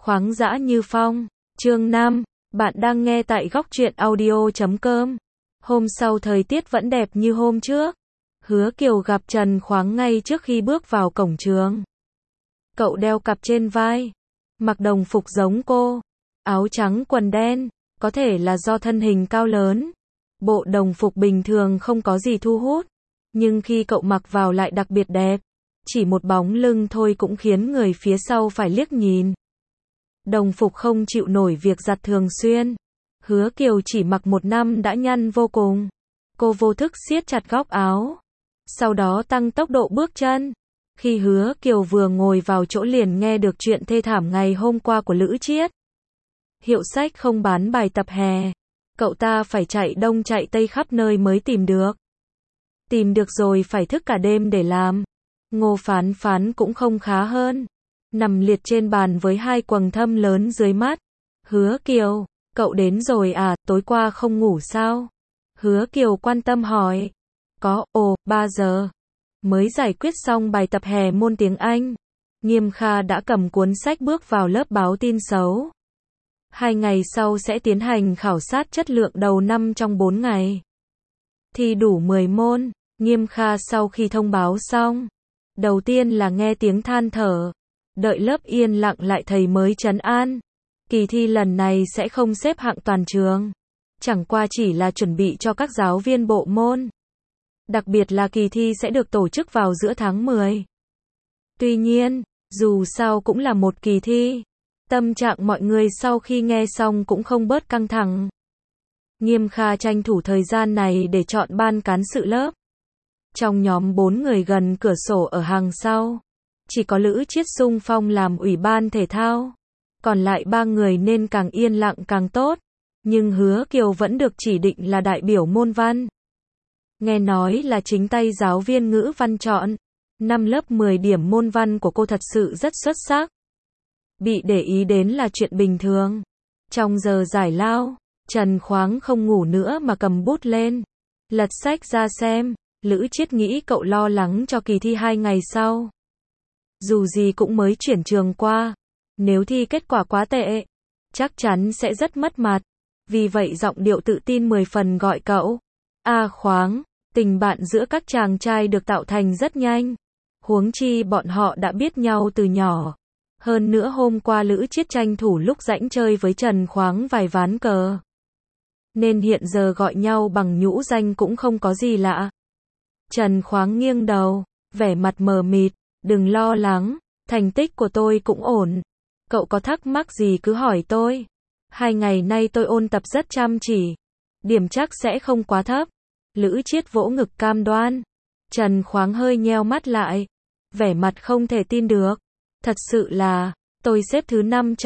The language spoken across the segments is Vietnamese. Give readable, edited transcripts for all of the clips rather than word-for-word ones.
Khoáng dã như phong. Chương 5. Bạn đang nghe tại góc truyện audio.com. Hôm sau thời tiết vẫn đẹp như hôm trước. Hứa Kiều gặp Trần Khoáng ngay trước khi bước vào cổng trường. Cậu đeo cặp trên vai, mặc đồng phục giống cô, áo trắng quần đen, có thể là do thân hình cao lớn. Bộ đồng phục bình thường không có gì thu hút, nhưng khi cậu mặc vào lại đặc biệt đẹp. Chỉ một bóng lưng thôi cũng khiến người phía sau phải liếc nhìn. Đồng phục không chịu nổi việc giặt thường xuyên. Hứa Kiều chỉ mặc một năm đã nhăn vô cùng. Cô vô thức siết chặt góc áo, sau đó tăng tốc độ bước chân. Khi Hứa Kiều vừa ngồi vào chỗ liền nghe được chuyện thê thảm ngày hôm qua của Lữ Chiết. Hiệu sách không bán bài tập hè. Cậu ta phải chạy đông chạy tây khắp nơi mới tìm được. Tìm được rồi phải thức cả đêm để làm. Ngô Phán Phán cũng không khá hơn. Nằm liệt trên bàn với hai quầng thâm lớn dưới mắt. Hứa Kiều, cậu đến rồi à, tối qua không ngủ sao? Hứa Kiều quan tâm hỏi. Có, 3 giờ. Mới giải quyết xong bài tập hè môn tiếng Anh. Nghiêm Kha đã cầm cuốn sách bước vào lớp báo tin xấu. 2 ngày sau sẽ tiến hành khảo sát chất lượng đầu năm trong 4 ngày. Thi đủ 10 môn. Nghiêm Kha sau khi thông báo xong, đầu tiên là nghe tiếng than thở. Đợi lớp yên lặng lại thầy mới trấn an. Kỳ thi lần này sẽ không xếp hạng toàn trường. Chẳng qua chỉ là chuẩn bị cho các giáo viên bộ môn. Đặc biệt là kỳ thi sẽ được tổ chức vào giữa tháng 10. Tuy nhiên, dù sao cũng là một kỳ thi. Tâm trạng mọi người sau khi nghe xong cũng không bớt căng thẳng. Nghiêm Kha tranh thủ thời gian này để chọn ban cán sự lớp. Trong nhóm 4 người gần cửa sổ ở hàng sau, chỉ có Lữ Chiết xung phong làm ủy ban thể thao. Còn lại 3 người nên càng yên lặng càng tốt. Nhưng Hứa Kiều vẫn được chỉ định là đại biểu môn văn. Nghe nói là chính tay giáo viên ngữ văn chọn. Năm lớp 10 điểm môn văn của cô thật sự rất xuất sắc. Bị để ý đến là chuyện bình thường. Trong giờ giải lao, Trần Khoáng không ngủ nữa mà cầm bút lên, lật sách ra xem. Lữ Chiết nghĩ cậu lo lắng cho kỳ thi 2 ngày sau. Dù gì cũng mới chuyển trường qua. Nếu thi kết quả quá tệ, chắc chắn sẽ rất mất mặt. Vì vậy giọng điệu tự tin 10 phần gọi cậu. Khoáng, tình bạn giữa các chàng trai được tạo thành rất nhanh. Huống chi bọn họ đã biết nhau từ nhỏ. Hơn nữa hôm qua Lữ Chiết tranh thủ lúc rảnh chơi với Trần Khoáng vài ván cờ. Nên hiện giờ gọi nhau bằng nhũ danh cũng không có gì lạ. Trần Khoáng nghiêng đầu, vẻ mặt mờ mịt. Đừng lo lắng, thành tích của tôi cũng ổn. Cậu có thắc mắc gì cứ hỏi tôi. 2 ngày nay tôi ôn tập rất chăm chỉ. Điểm chắc sẽ không quá thấp. Lữ Chiết vỗ ngực cam đoan. Trần Khoáng hơi nheo mắt lại. Vẻ mặt không thể tin được. Thật sự là, tôi xếp thứ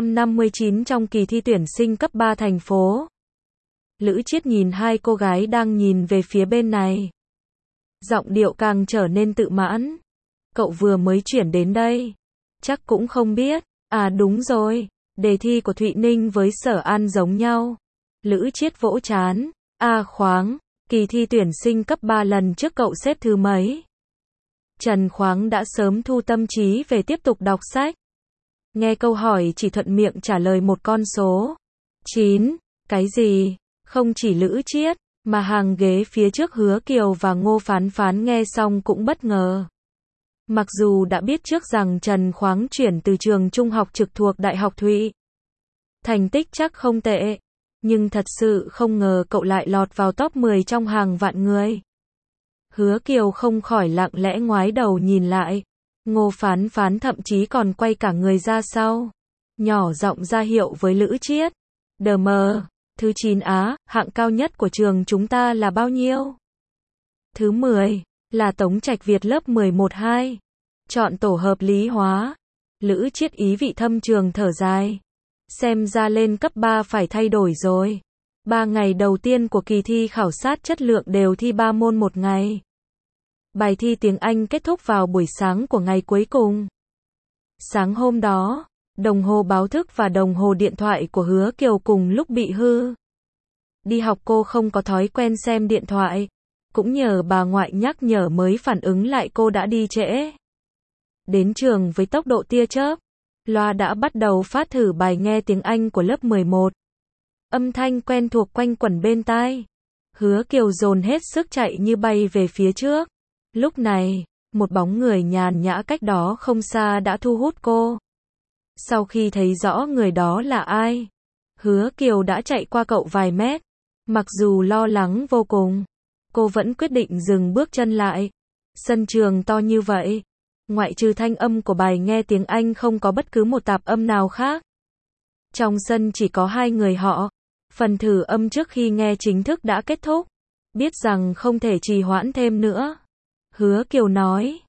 559 trong kỳ thi tuyển sinh cấp 3 thành phố. Lữ Chiết nhìn hai cô gái đang nhìn về phía bên này. Giọng điệu càng trở nên tự mãn. Cậu vừa mới chuyển đến đây. Chắc cũng không biết. Đúng rồi. Đề thi của Thụy Ninh với Sở An giống nhau. Lữ Chiết vỗ trán. Khoáng, kỳ thi tuyển sinh cấp 3 lần trước cậu xếp thứ mấy? Trần Khoáng đã sớm thu tâm trí về tiếp tục đọc sách. Nghe câu hỏi chỉ thuận miệng trả lời một con số. 9. Cái gì? Không chỉ Lữ Chiết, mà hàng ghế phía trước Hứa Kiều và Ngô Phán Phán nghe xong cũng bất ngờ. Mặc dù đã biết trước rằng Trần Khoáng chuyển từ trường trung học trực thuộc Đại học Thụy. Thành tích chắc không tệ. Nhưng thật sự không ngờ cậu lại lọt vào top 10 trong hàng vạn người. Hứa Kiều không khỏi lặng lẽ ngoái đầu nhìn lại. Ngô Phán Phán thậm chí còn quay cả người ra sau. Nhỏ giọng ra hiệu với Lữ Chiết. Thứ 9 hạng cao nhất của trường chúng ta là bao nhiêu? Thứ 10. Là Tống Trạch Việt lớp 11-2. Chọn tổ hợp lý hóa. Lữ Chiết ý vị thâm trường thở dài. Xem ra lên cấp 3 phải thay đổi rồi. 3 ngày đầu tiên của kỳ thi khảo sát chất lượng đều thi 3 môn một ngày. Bài thi tiếng Anh kết thúc vào buổi sáng của ngày cuối cùng. Sáng hôm đó, đồng hồ báo thức và đồng hồ điện thoại của Hứa Kiều cùng lúc bị hư. Đi học cô không có thói quen xem điện thoại. Cũng nhờ bà ngoại nhắc nhở mới phản ứng lại cô đã đi trễ. Đến trường với tốc độ tia chớp. loa đã bắt đầu phát thử bài nghe tiếng Anh của lớp 11. Âm thanh quen thuộc quanh quẩn bên tai. Hứa Kiều dồn hết sức chạy như bay về phía trước. Lúc này, một bóng người nhàn nhã cách đó không xa đã thu hút cô. Sau khi thấy rõ người đó là ai, Hứa Kiều đã chạy qua cậu vài mét. Mặc dù lo lắng vô cùng, cô vẫn quyết định dừng bước chân lại. Sân trường to như vậy, ngoại trừ thanh âm của bài nghe tiếng Anh không có bất cứ một tạp âm nào khác. Trong sân chỉ có hai người họ. Phần thử âm trước khi nghe chính thức đã kết thúc. Biết rằng không thể trì hoãn thêm nữa, Hứa Kiều nói,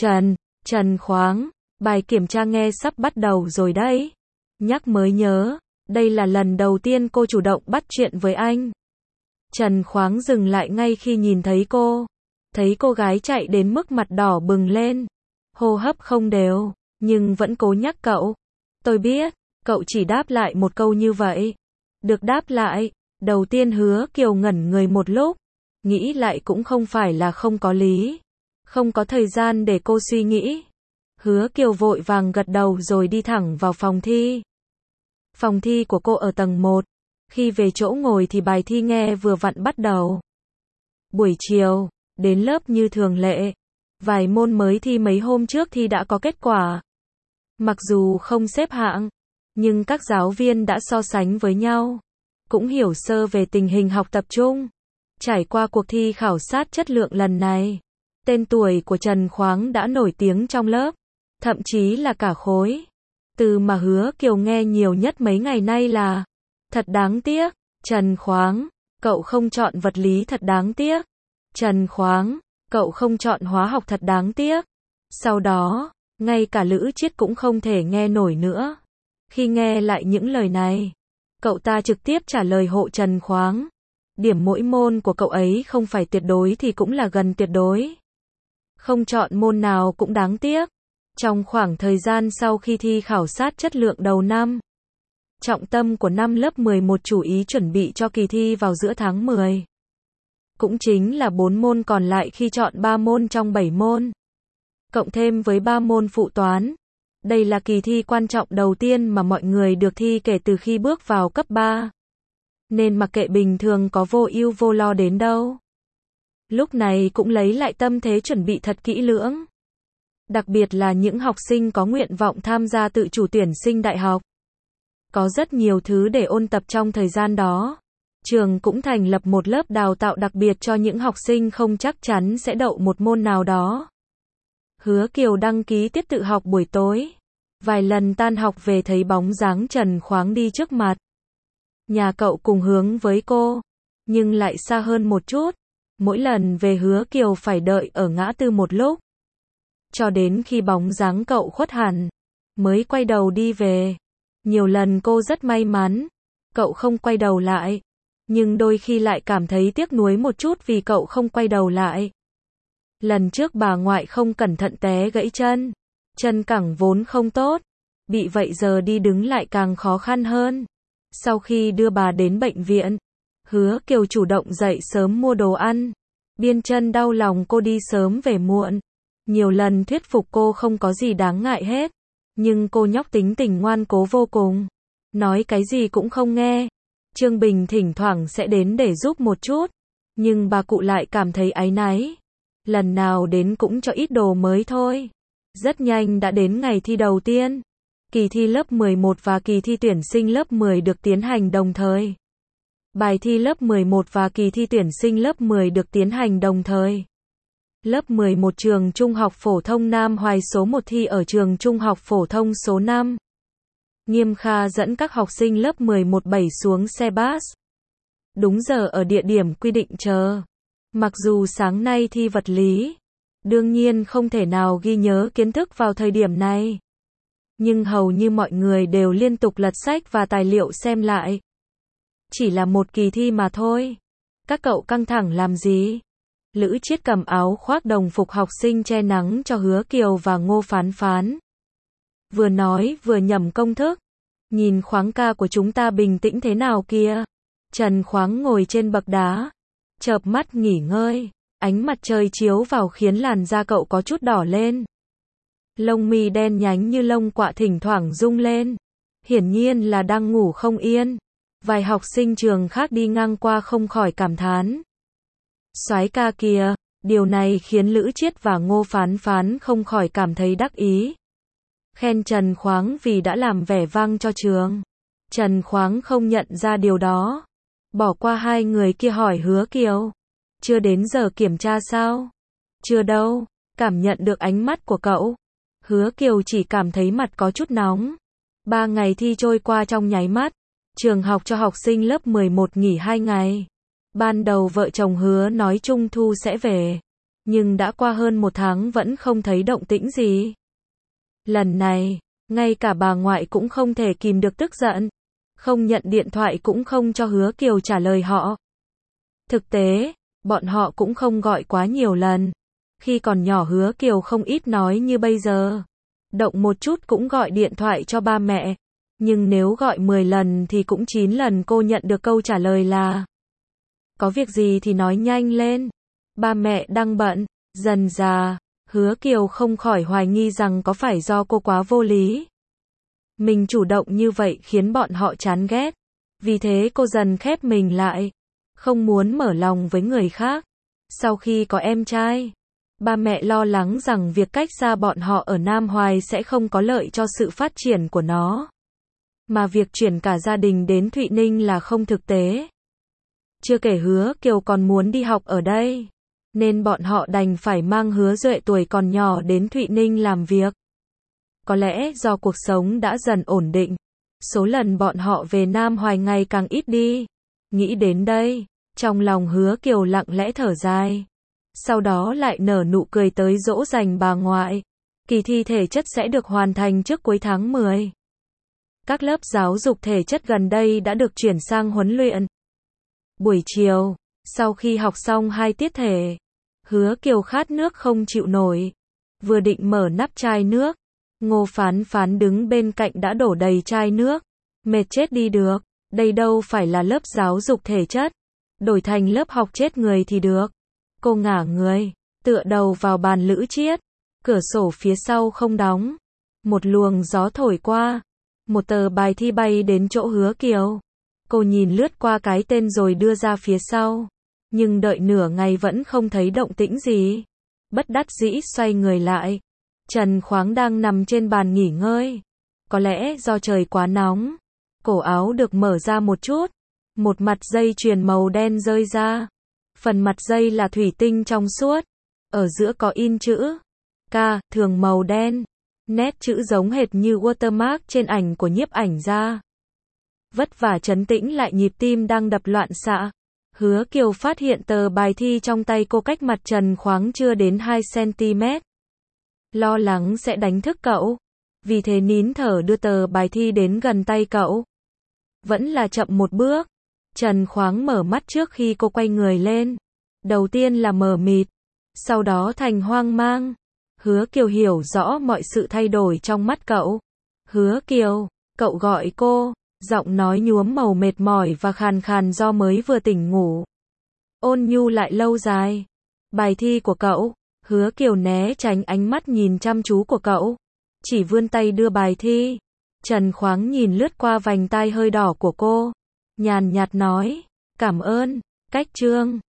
Trần Khoáng, bài kiểm tra nghe sắp bắt đầu rồi đấy. Nhắc mới nhớ, đây là lần đầu tiên cô chủ động bắt chuyện với anh. Trần Khoáng dừng lại ngay khi nhìn thấy cô. Thấy cô gái chạy đến mức mặt đỏ bừng lên, hô hấp không đều, nhưng vẫn cố nhắc cậu. Tôi biết, cậu chỉ đáp lại một câu như vậy. Được đáp lại, đầu tiên Hứa Kiều ngẩn người một lúc, nghĩ lại cũng không phải là không có lý. Không có thời gian để cô suy nghĩ. Hứa Kiều vội vàng gật đầu rồi đi thẳng vào phòng thi. Phòng thi của cô ở tầng 1. Khi về chỗ ngồi thì bài thi nghe vừa vặn bắt đầu. Buổi chiều, đến lớp như thường lệ. Vài môn mới thi mấy hôm trước thì đã có kết quả. Mặc dù không xếp hạng, nhưng các giáo viên đã so sánh với nhau, cũng hiểu sơ về tình hình học tập chung. Trải qua cuộc thi khảo sát chất lượng lần này, tên tuổi của Trần Khoáng đã nổi tiếng trong lớp, thậm chí là cả khối. Từ mà Hứa Kiều nghe nhiều nhất mấy ngày nay là thật đáng tiếc. Trần Khoáng, cậu không chọn vật lý thật đáng tiếc. Trần Khoáng, cậu không chọn hóa học thật đáng tiếc. Sau đó, ngay cả Lữ Chiết cũng không thể nghe nổi nữa. Khi nghe lại những lời này, cậu ta trực tiếp trả lời hộ Trần Khoáng. Điểm mỗi môn của cậu ấy không phải tuyệt đối thì cũng là gần tuyệt đối. Không chọn môn nào cũng đáng tiếc. Trong khoảng thời gian sau khi thi khảo sát chất lượng đầu năm, trọng tâm của năm lớp 11 chủ ý chuẩn bị cho kỳ thi vào giữa tháng 10. Cũng chính là 4 môn còn lại khi chọn 3 môn trong 7 môn. Cộng thêm với 3 môn phụ toán. Đây là kỳ thi quan trọng đầu tiên mà mọi người được thi kể từ khi bước vào cấp 3. Nên mặc kệ bình thường có vô ưu vô lo đến đâu, lúc này cũng lấy lại tâm thế chuẩn bị thật kỹ lưỡng. Đặc biệt là những học sinh có nguyện vọng tham gia tự chủ tuyển sinh đại học. Có rất nhiều thứ để ôn tập trong thời gian đó. Trường cũng thành lập một lớp đào tạo đặc biệt cho những học sinh không chắc chắn sẽ đậu một môn nào đó. Hứa Kiều đăng ký tiết tự học buổi tối. Vài lần tan học về thấy bóng dáng Trần Khoáng đi trước mặt. Nhà cậu cùng hướng với cô, nhưng lại xa hơn một chút. Mỗi lần về Hứa Kiều phải đợi ở ngã tư một lúc. Cho đến khi bóng dáng cậu khuất hẳn, mới quay đầu đi về. Nhiều lần cô rất may mắn, cậu không quay đầu lại. Nhưng đôi khi lại cảm thấy tiếc nuối một chút vì cậu không quay đầu lại. Lần trước bà ngoại không cẩn thận té gãy chân. Chân cẳng vốn không tốt, bị vậy giờ đi đứng lại càng khó khăn hơn. Sau khi đưa bà đến bệnh viện, Hứa Kiều chủ động dậy sớm mua đồ ăn. Biên chân đau lòng cô đi sớm về muộn. Nhiều lần thuyết phục cô không có gì đáng ngại hết. Nhưng cô nhóc tính tình ngoan cố vô cùng. Nói cái gì cũng không nghe. Trương Bình thỉnh thoảng sẽ đến để giúp một chút. Nhưng bà cụ lại cảm thấy áy náy. Lần nào đến cũng cho ít đồ mới thôi. Rất nhanh đã đến ngày thi đầu tiên. Kỳ thi lớp 11 và kỳ thi tuyển sinh lớp 10 được tiến hành đồng thời. Bài thi lớp 11 và kỳ thi tuyển sinh lớp 10 được tiến hành đồng thời. Lớp 11 trường Trung học phổ thông Nam Hoài số 1 thi ở trường Trung học phổ thông số 5. Nghiêm Kha dẫn các học sinh lớp 11-7 xuống xe bus. Đúng giờ ở địa điểm quy định chờ. Mặc dù sáng nay thi vật lý, đương nhiên không thể nào ghi nhớ kiến thức vào thời điểm này. Nhưng hầu như mọi người đều liên tục lật sách và tài liệu xem lại. Chỉ là một kỳ thi mà thôi. Các cậu căng thẳng làm gì? Lữ Chiết cầm áo khoác đồng phục học sinh che nắng cho Hứa Kiều và Ngô Phán Phán. Vừa nói vừa nhẩm công thức. Nhìn Khoáng ca của chúng ta bình tĩnh thế nào kìa. Trần Khoáng ngồi trên bậc đá, chợp mắt nghỉ ngơi. Ánh mặt trời chiếu vào khiến làn da cậu có chút đỏ lên. Lông mi đen nhánh như lông quạ thỉnh thoảng rung lên. Hiển nhiên là đang ngủ không yên. Vài học sinh trường khác đi ngang qua không khỏi cảm thán. Soái ca kìa, điều này khiến Lữ Chiết và Ngô Phán Phán không khỏi cảm thấy đắc ý. Khen Trần Khoáng vì đã làm vẻ vang cho trường. Trần Khoáng không nhận ra điều đó. Bỏ qua hai người kia hỏi Hứa Kiều. Chưa đến giờ kiểm tra sao? Chưa đâu, cảm nhận được ánh mắt của cậu. Hứa Kiều chỉ cảm thấy mặt có chút nóng. 3 ngày thi trôi qua trong nháy mắt. Trường học cho học sinh lớp 11 nghỉ 2 ngày. Ban đầu vợ chồng Hứa nói Trung thu sẽ về. Nhưng đã qua hơn 1 tháng vẫn không thấy động tĩnh gì. Lần này, ngay cả bà ngoại cũng không thể kìm được tức giận. Không nhận điện thoại cũng không cho Hứa Kiều trả lời họ. Thực tế, bọn họ cũng không gọi quá nhiều lần. Khi còn nhỏ Hứa Kiều không ít nói như bây giờ. Động một chút cũng gọi điện thoại cho ba mẹ. Nhưng nếu gọi 10 lần thì cũng 9 lần cô nhận được câu trả lời là có việc gì thì nói nhanh lên. Ba mẹ đang bận. Dần dà, Hứa Kiều không khỏi hoài nghi rằng có phải do cô quá vô lý. Mình chủ động như vậy khiến bọn họ chán ghét. Vì thế cô dần khép mình lại. Không muốn mở lòng với người khác. Sau khi có em trai, ba mẹ lo lắng rằng việc cách xa bọn họ ở Nam Hoài sẽ không có lợi cho sự phát triển của nó. Mà việc chuyển cả gia đình đến Thụy Ninh là không thực tế. Chưa kể Hứa Kiều còn muốn đi học ở đây. Nên bọn họ đành phải mang Hứa Duệ tuổi còn nhỏ đến Thụy Ninh làm việc. Có lẽ do cuộc sống đã dần ổn định. Số lần bọn họ về Nam Hoài ngày càng ít đi. Nghĩ đến đây, trong lòng Hứa Kiều lặng lẽ thở dài. Sau đó lại nở nụ cười tới dỗ dành bà ngoại. Kỳ thi thể chất sẽ được hoàn thành trước cuối tháng 10. Các lớp giáo dục thể chất gần đây đã được chuyển sang huấn luyện. Buổi chiều, sau khi học xong 2 tiết thể, Hứa Kiều khát nước không chịu nổi. Vừa định mở nắp chai nước, Ngô Phán Phán đứng bên cạnh đã đổ đầy chai nước. Mệt chết đi được, đây đâu phải là lớp giáo dục thể chất. Đổi thành lớp học chết người thì được. Cô ngả người, tựa đầu vào bàn Lữ Chiết. Cửa sổ phía sau không đóng. Một luồng gió thổi qua. Một tờ bài thi bay đến chỗ Hứa Kiều. Cô nhìn lướt qua cái tên rồi đưa ra phía sau. Nhưng đợi nửa ngày vẫn không thấy động tĩnh gì. Bất đắc dĩ xoay người lại. Trần Khoáng đang nằm trên bàn nghỉ ngơi. Có lẽ do trời quá nóng. Cổ áo được mở ra một chút. Một mặt dây chuyền màu đen rơi ra. Phần mặt dây là thủy tinh trong suốt. Ở giữa có in chữ K, thường màu đen. Nét chữ giống hệt như watermark trên ảnh của nhiếp ảnh gia. Vất vả trấn tĩnh lại nhịp tim đang đập loạn xạ. Hứa Kiều phát hiện tờ bài thi trong tay cô cách mặt Trần Khoáng chưa đến 2 cm. Lo lắng sẽ đánh thức cậu. Vì thế nín thở đưa tờ bài thi đến gần tay cậu. Vẫn là chậm một bước. Trần Khoáng mở mắt trước khi cô quay người lên. Đầu tiên là mờ mịt. Sau đó thành hoang mang. Hứa Kiều hiểu rõ mọi sự thay đổi trong mắt cậu. Hứa Kiều, cậu gọi cô. Giọng nói nhuốm màu mệt mỏi và khàn khàn do mới vừa tỉnh ngủ. Ôn nhu lại lâu dài. Bài thi của cậu. Hứa Kiều né tránh ánh mắt nhìn chăm chú của cậu. Chỉ vươn tay đưa bài thi. Trần Khoáng nhìn lướt qua vành tai hơi đỏ của cô. Nhàn nhạt nói. Cảm ơn. Cách chương.